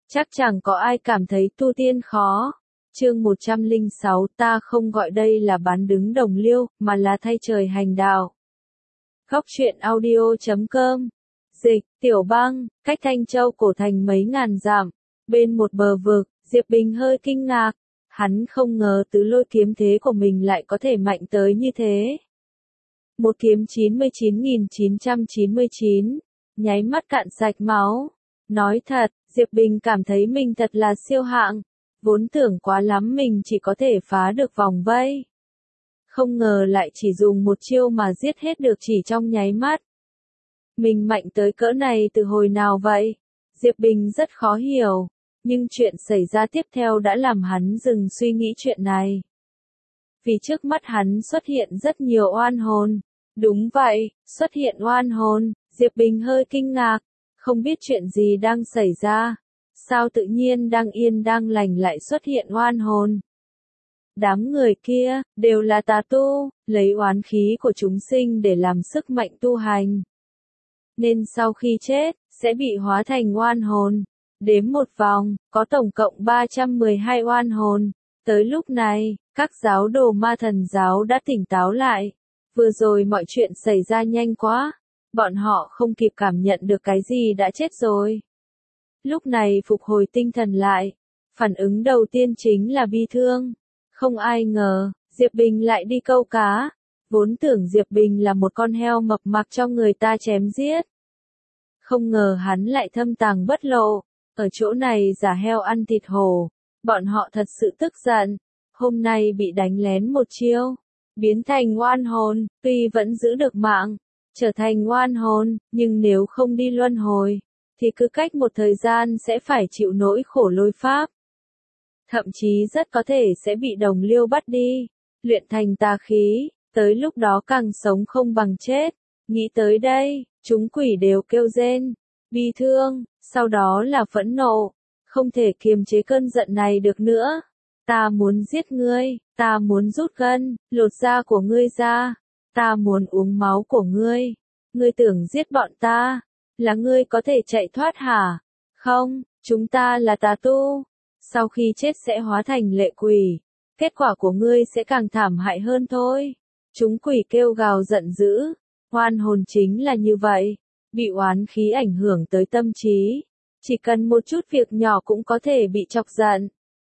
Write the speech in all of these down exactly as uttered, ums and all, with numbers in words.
Chắc chẳng có ai cảm thấy tu tiên khó. Chương một trăm lẻ sáu ta không gọi đây là bán đứng đồng liêu, mà là thay trời hành đạo. Góc truyện audio chấm com. Dịch, Tiểu Bang, cách Thanh Châu cổ thành mấy ngàn dặm, bên một bờ vực, Diệp Bình hơi kinh ngạc. Hắn không ngờ tứ lôi kiếm thế của mình lại có thể mạnh tới như thế. Một kiếm chín mươi chín nghìn chín trăm chín mươi chín, nháy mắt cạn sạch máu. Nói thật, Diệp Bình cảm thấy mình thật là siêu hạng. Vốn tưởng quá lắm mình chỉ có thể phá được vòng vây. Không ngờ lại chỉ dùng một chiêu mà giết hết được chỉ trong nháy mắt. Mình mạnh tới cỡ này từ hồi nào vậy? Diệp Bình rất khó hiểu. Nhưng chuyện xảy ra tiếp theo đã làm hắn dừng suy nghĩ chuyện này. Vì trước mắt hắn xuất hiện rất nhiều oan hồn. Đúng vậy, xuất hiện oan hồn. Diệp Bình hơi kinh ngạc. Không biết chuyện gì đang xảy ra. Sao tự nhiên đang yên đang lành lại xuất hiện oan hồn? Đám người kia, đều là tà tu, lấy oán khí của chúng sinh để làm sức mạnh tu hành. Nên sau khi chết, sẽ bị hóa thành oan hồn. Đếm một vòng, có tổng cộng ba trăm mười hai oan hồn. Tới lúc này, các giáo đồ ma thần giáo đã tỉnh táo lại. Vừa rồi mọi chuyện xảy ra nhanh quá. Bọn họ không kịp cảm nhận được cái gì đã chết rồi. Lúc này phục hồi tinh thần lại. Phản ứng đầu tiên chính là bi thương. Không ai ngờ, Diệp Bình lại đi câu cá. Vốn tưởng Diệp Bình là một con heo mập mạp cho người ta chém giết. Không ngờ hắn lại thâm tàng bất lộ. Ở chỗ này giả heo ăn thịt hổ. Bọn họ thật sự tức giận. Hôm nay bị đánh lén một chiêu. Biến thành oan hồn, tuy vẫn giữ được mạng. Trở thành oan hồn, nhưng nếu không đi luân hồi, thì cứ cách một thời gian sẽ phải chịu nỗi khổ lôi pháp. Thậm chí rất có thể sẽ bị đồng liêu bắt đi, luyện thành tà khí, tới lúc đó càng sống không bằng chết. Nghĩ tới đây, chúng quỷ đều kêu rên, bi thương, sau đó là phẫn nộ, không thể kiềm chế cơn giận này được nữa. Ta muốn giết ngươi, ta muốn rút gân, lột da của ngươi ra, ta muốn uống máu của ngươi. Ngươi tưởng giết bọn ta, là ngươi có thể chạy thoát hả? Không, chúng ta là tà tu. Sau khi chết sẽ hóa thành lệ quỷ. Kết quả của ngươi sẽ càng thảm hại hơn thôi. Chúng quỷ kêu gào giận dữ. Oan hồn chính là như vậy. Bị oán khí ảnh hưởng tới tâm trí. Chỉ cần một chút việc nhỏ cũng có thể bị chọc giận.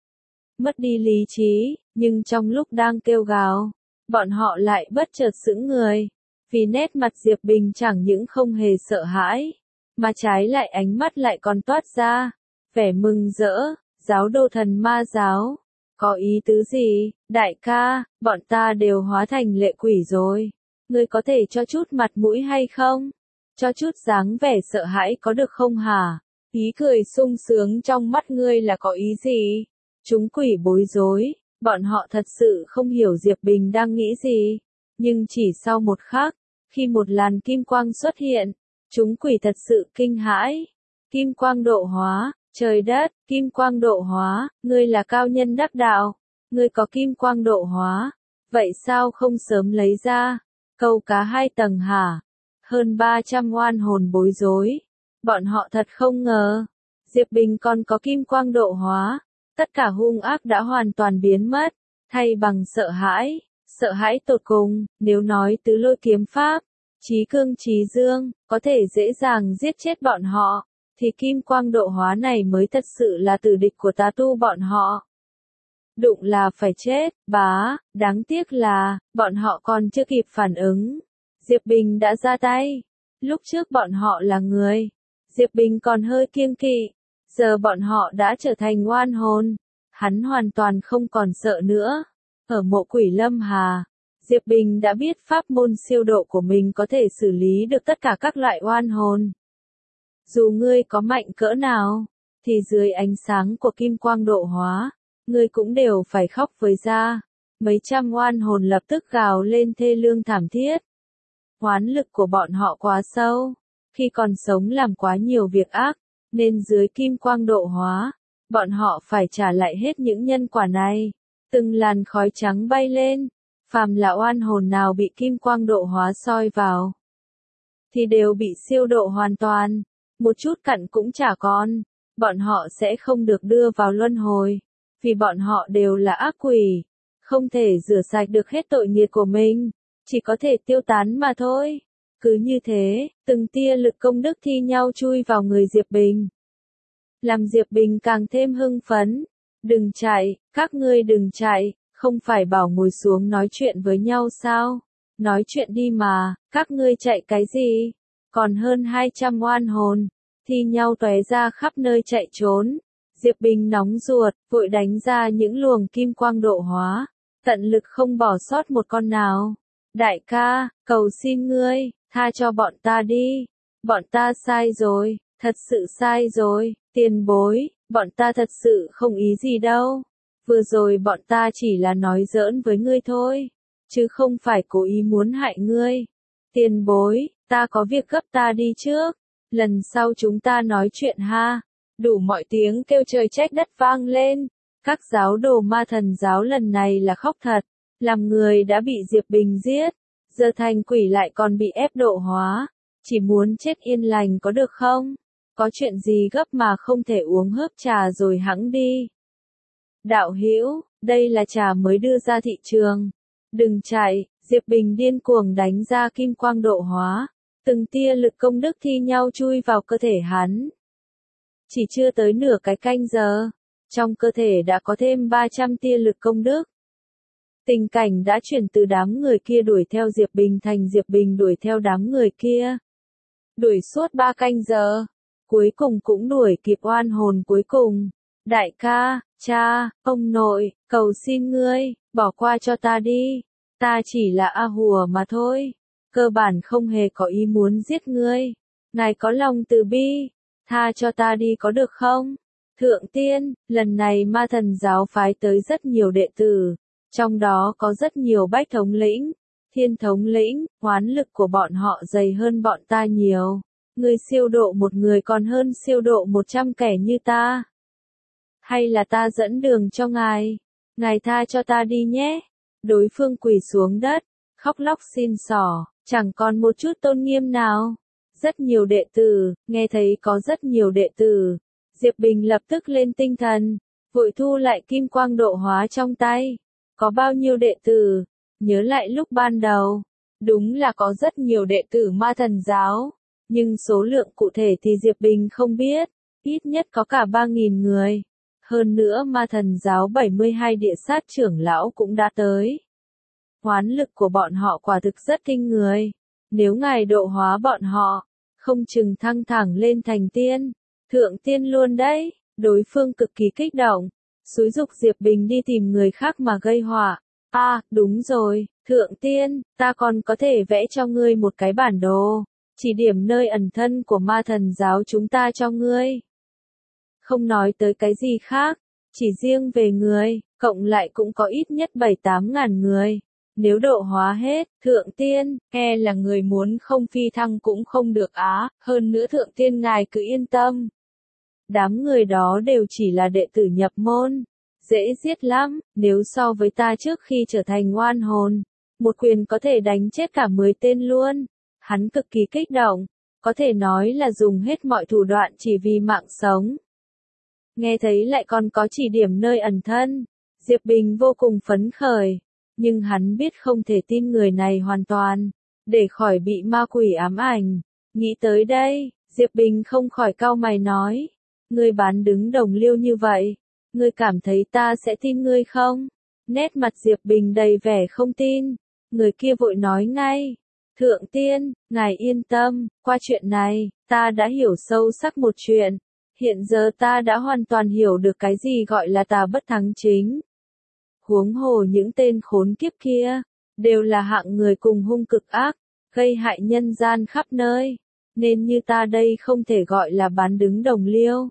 Mất đi lý trí, nhưng trong lúc đang kêu gào, bọn họ lại bất chợt sững người. Vì nét mặt Diệp Bình chẳng những không hề sợ hãi, mà trái lại ánh mắt lại còn toát ra vẻ mừng rỡ. Giáo đồ thần ma giáo, có ý tứ gì? Đại ca, bọn ta đều hóa thành lệ quỷ rồi. Ngươi có thể cho chút mặt mũi hay không? Cho chút dáng vẻ sợ hãi có được không hả? Ý cười sung sướng trong mắt ngươi là có ý gì? Chúng quỷ bối rối, bọn họ thật sự không hiểu Diệp Bình đang nghĩ gì. Nhưng chỉ sau một khắc, khi một làn kim quang xuất hiện, chúng quỷ thật sự kinh hãi. Kim quang độ hóa, trời đất, kim quang độ hóa, ngươi là cao nhân đắc đạo, ngươi có kim quang độ hóa, vậy sao không sớm lấy ra? Câu cá hai tầng hả? Hơn ba trăm oan hồn bối rối, bọn họ thật không ngờ, Diệp Bình còn có kim quang độ hóa, tất cả hung ác đã hoàn toàn biến mất, thay bằng sợ hãi. Sợ hãi tột cùng, nếu nói tứ lôi kiếm pháp, chí cương chí dương, có thể dễ dàng giết chết bọn họ, thì kim quang độ hóa này mới thật sự là tử địch của tà tu bọn họ. Đụng là phải chết, bá, đáng tiếc là, bọn họ còn chưa kịp phản ứng. Diệp Bình đã ra tay. Lúc trước bọn họ là người, Diệp Bình còn hơi kiêng kỵ, giờ bọn họ đã trở thành oan hồn. Hắn hoàn toàn không còn sợ nữa. Ở mộ quỷ Lâm Hà, Diệp Bình đã biết pháp môn siêu độ của mình có thể xử lý được tất cả các loại oan hồn. Dù ngươi có mạnh cỡ nào, thì dưới ánh sáng của kim quang độ hóa, ngươi cũng đều phải khóc với da. Mấy trăm oan hồn lập tức gào lên thê lương thảm thiết. Oán lực của bọn họ quá sâu, khi còn sống làm quá nhiều việc ác, nên dưới kim quang độ hóa, bọn họ phải trả lại hết những nhân quả này. Từng làn khói trắng bay lên, phàm là oan hồn nào bị kim quang độ hóa soi vào, thì đều bị siêu độ hoàn toàn, một chút cặn cũng chả còn. bọn họ sẽ không được đưa vào luân hồi, vì bọn họ đều là ác quỷ, không thể rửa sạch được hết tội nghiệp của mình, chỉ có thể tiêu tán mà thôi. Cứ như thế, từng tia lực công đức thi nhau chui vào người Diệp Bình. Làm Diệp Bình càng thêm hưng phấn. Đừng chạy, các ngươi đừng chạy, không phải bảo ngồi xuống nói chuyện với nhau sao? Nói chuyện đi mà, các ngươi chạy cái gì? Còn hơn hai trăm oan hồn, thi nhau tóe ra khắp nơi chạy trốn. Diệp Bình nóng ruột, vội đánh ra những luồng kim quang độ hóa, tận lực không bỏ sót một con nào. Đại ca, cầu xin ngươi, tha cho bọn ta đi. Bọn ta sai rồi, thật sự sai rồi, tiền bối, bọn ta thật sự không ý gì đâu. Vừa rồi bọn ta chỉ là nói giỡn với ngươi thôi, chứ không phải cố ý muốn hại ngươi. Tiền bối, ta có việc gấp ta đi trước, lần sau chúng ta nói chuyện ha. Đủ mọi tiếng kêu trời trách đất vang lên. Các giáo đồ ma thần giáo lần này là khóc thật, làm người đã bị Diệp Bình giết, giờ thành quỷ lại còn bị ép độ hóa, chỉ muốn chết yên lành có được không? Có chuyện gì gấp mà không thể uống hớp trà rồi hẵng đi. Đạo hữu, đây là trà mới đưa ra thị trường. Đừng chạy, Diệp Bình điên cuồng đánh ra kim quang độ hóa, từng tia lực công đức thi nhau chui vào cơ thể hắn. Chỉ chưa tới nửa cái canh giờ, trong cơ thể đã có thêm ba trăm tia lực công đức. Tình cảnh đã chuyển từ đám người kia đuổi theo Diệp Bình thành Diệp Bình đuổi theo đám người kia. Đuổi suốt ba canh giờ, cuối cùng cũng đuổi kịp oan hồn cuối cùng. Đại ca, cha, ông nội, cầu xin ngươi, bỏ qua cho ta đi. Ta chỉ là A Hùa mà thôi. Cơ bản không hề có ý muốn giết ngươi. Ngài có lòng từ bi, tha cho ta đi có được không? Thượng tiên, lần này ma thần giáo phái tới rất nhiều đệ tử, trong đó có rất nhiều bách thống lĩnh, thiên thống lĩnh, oán lực của bọn họ dày hơn bọn ta nhiều. Ngươi siêu độ một người còn hơn siêu độ một trăm kẻ như ta. Hay là ta dẫn đường cho ngài? Ngài tha cho ta đi nhé. Đối phương quỳ xuống đất, khóc lóc xin xỏ, chẳng còn một chút tôn nghiêm nào. Rất nhiều đệ tử, nghe thấy có rất nhiều đệ tử. Diệp Bình lập tức lên tinh thần, vội thu lại kim quang độ hóa trong tay. Có bao nhiêu đệ tử? Nhớ lại lúc ban đầu, đúng là có rất nhiều đệ tử ma thần giáo, nhưng số lượng cụ thể thì Diệp Bình không biết, ít nhất có cả ba nghìn người. Hơn nữa ma thần giáo bảy mươi hai địa sát trưởng lão cũng đã tới. Oán lực của bọn họ quả thực rất kinh người. Nếu ngài độ hóa bọn họ, không chừng thăng thẳng lên thành tiên, thượng tiên luôn đấy. Đối phương cực kỳ kích động, xúi giục Diệp Bình đi tìm người khác mà gây họa. À, đúng rồi, thượng tiên, ta còn có thể vẽ cho ngươi một cái bản đồ, chỉ điểm nơi ẩn thân của ma thần giáo chúng ta cho ngươi. Không nói tới cái gì khác, chỉ riêng về người, cộng lại cũng có ít nhất bảy tám ngàn người. Nếu độ hóa hết, thượng tiên, e là người muốn không phi thăng cũng không được á, hơn nữa thượng tiên ngài cứ yên tâm. Đám người đó đều chỉ là đệ tử nhập môn, dễ giết lắm, nếu so với ta trước khi trở thành oan hồn, một quyền có thể đánh chết cả mười tên luôn. Hắn cực kỳ kích động, có thể nói là dùng hết mọi thủ đoạn chỉ vì mạng sống. Nghe thấy lại còn có chỉ điểm nơi ẩn thân, Diệp Bình vô cùng phấn khởi, nhưng hắn biết không thể tin người này hoàn toàn, để khỏi bị ma quỷ ám ảnh. Nghĩ tới đây, Diệp Bình không khỏi cau mày nói, ngươi bán đứng đồng liêu như vậy, ngươi cảm thấy ta sẽ tin ngươi không? Nét mặt Diệp Bình đầy vẻ không tin, người kia vội nói ngay, thượng tiên, ngài yên tâm, qua chuyện này, ta đã hiểu sâu sắc một chuyện. Hiện giờ ta đã hoàn toàn hiểu được cái gì gọi là tà bất thắng chính. Huống hồ những tên khốn kiếp kia, đều là hạng người cùng hung cực ác, gây hại nhân gian khắp nơi, nên như ta đây không thể gọi là bán đứng đồng liêu,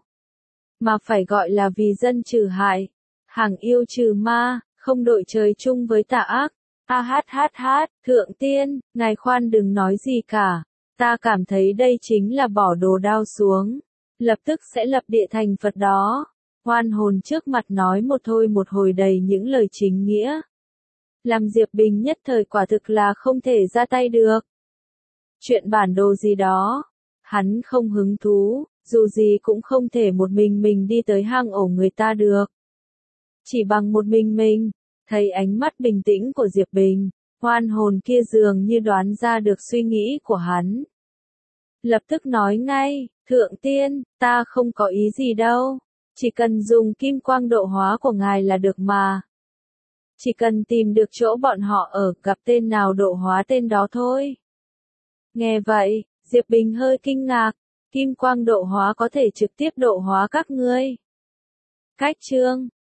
mà phải gọi là vì dân trừ hại, hàng yêu trừ ma, không đội trời chung với tà ác. A hát hát hát, thượng tiên, ngài khoan đừng nói gì cả, ta cảm thấy đây chính là bỏ đồ đao xuống, lập tức sẽ lập địa thành Phật đó. Oan hồn trước mặt nói một thôi một hồi đầy những lời chính nghĩa, làm Diệp Bình nhất thời quả thực là không thể ra tay được. Chuyện bản đồ gì đó, hắn không hứng thú, Dù gì cũng không thể một mình mình đi tới hang ổ người ta được. Chỉ bằng một mình mình, thấy ánh mắt bình tĩnh của Diệp Bình, oan hồn kia dường như đoán ra được suy nghĩ của hắn. Lập tức nói ngay, thượng tiên, ta không có ý gì đâu, chỉ cần dùng kim quang độ hóa của ngài là được mà. Chỉ cần tìm được chỗ bọn họ ở, gặp tên nào độ hóa tên đó thôi. Nghe vậy, Diệp Bình hơi kinh ngạc, kim quang độ hóa có thể trực tiếp độ hóa các ngươi. Cách chương